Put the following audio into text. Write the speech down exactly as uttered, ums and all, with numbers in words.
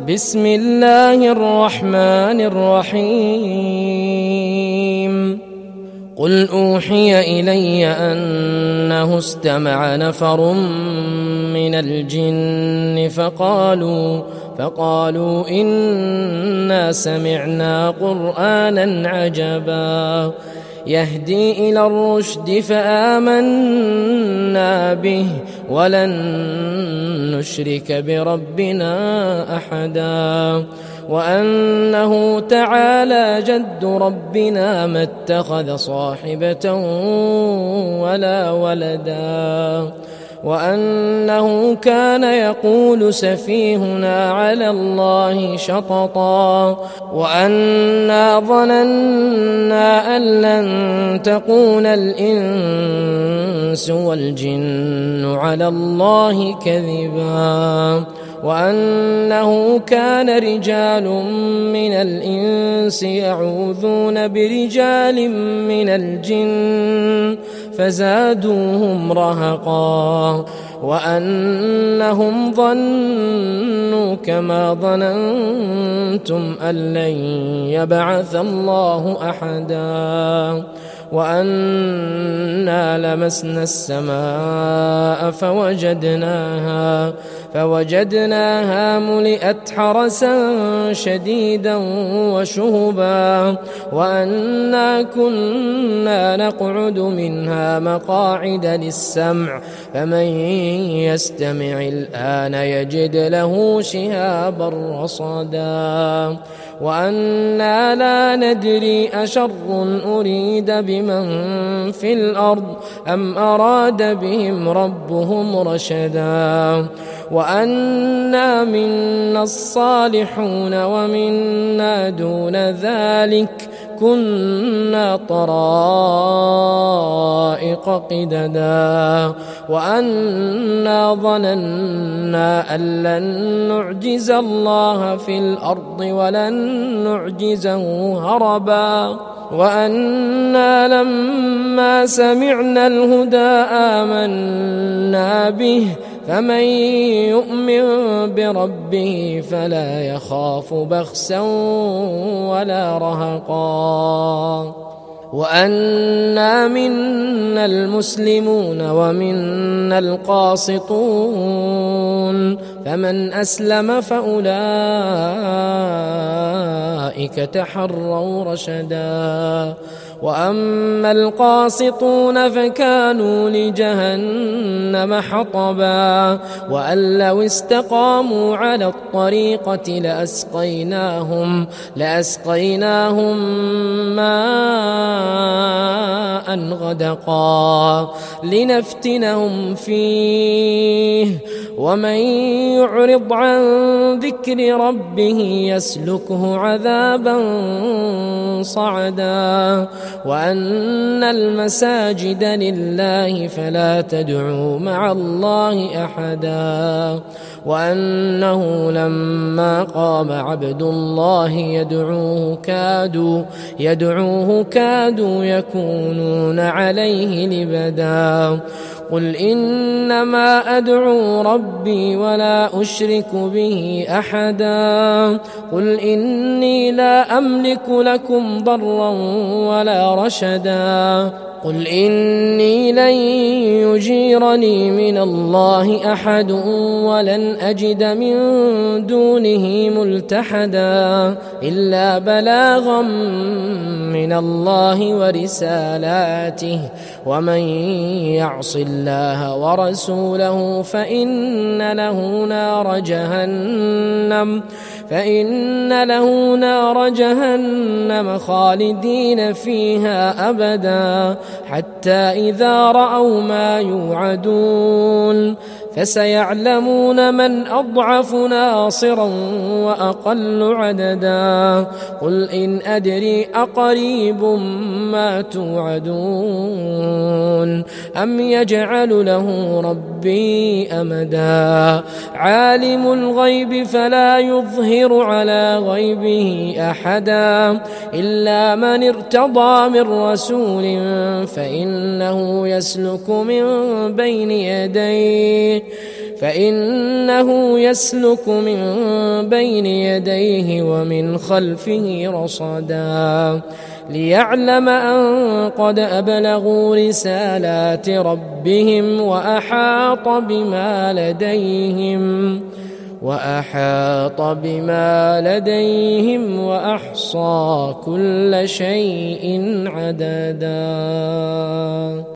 بسم الله الرحمن الرحيم قل أوحي إلي أنه استمع نفر من الجن فقالوا فقالوا إنا سمعنا قرآنا عجبا يهدي إلى الرشد فآمنا به ولن نشرك بربنا أحدا وأنه تعالى جد ربنا ما اتخذ صاحبة ولا ولدا وأنه كان يقول سفيهنا على الله شططا وأنا ظننا أن لن تقول الإنس والجن على الله كذبا وأنه كان رجال من الإنس يعوذون برجال من الجن فزادوهم رهقا وأنهم ظنوا كما ظننتم أن لن يبعث الله أحدا وأنا لمسنا السماء فوجدناها فوجدناها ملئت حرسا شديدا وشهبا وأنا كنا نقعد منها مقاعد للسمع فمن يستمع الآن يجد له شهابا رصدا وأنا لا ندري أشر أريد بمن في الأرض أم أراد بهم ربهم رشدا وأنا منا الصالحون ومنا دون ذلك كنا طرائق قددا وأنا ظننا أن لن نعجز الله في الأرض ولن نعجزه هربا وأنا لما سمعنا الهدى آمنا به فمن يؤمن بربه فلا يخاف بخسا ولا رهقا وأنا منا المسلمون ومنا القاسطون فمن أسلم فأولئك تحروا رشدا وأما القاسطون فكانوا لجهنم حطبا وأن لو استقاموا على الطريقة لأسقيناهم لأسقيناهم ماء غدقا لنفتنهم فيه ومن يعرض عن ذكر ربه يسلكه عذابا صعدا وأن المساجد لله فلا تدعوا مع الله أحدا وأنه لما قام عبد الله يدعوه كادوا يدعوه كادوا يكونون عليه لبدا قل إنما أدعو ربي ولا أشرك به أحدا قل إني لا أملك لكم ضرا ولا رشدا قل إني لن يجيرني من الله أحد ولن أجد من دونه ملتحدا إلا بلاغا من الله ورسالاته ومن يعص الله ورسوله فإن له نار جهنم فإن له نار جهنم خالدين فيها أبدا حتى إذا رأوا ما يوعدون فسيعلمون من أضعف ناصرا وأقل عددا قل إن أدري أقريب ما توعدون أم يجعل له ربي أمدا عالم الغيب فلا يظهر على غيبه أحدا إلا من ارتضى من رسول فإنه يسلك من بين يديه فإنه يسلك من بين يديه ومن خلفه رصدا ليعلم أن قد أبلغوا رسالات ربهم وأحاط بما لديهم وأحاط بما لديهم وأحصى كل شيء عددا.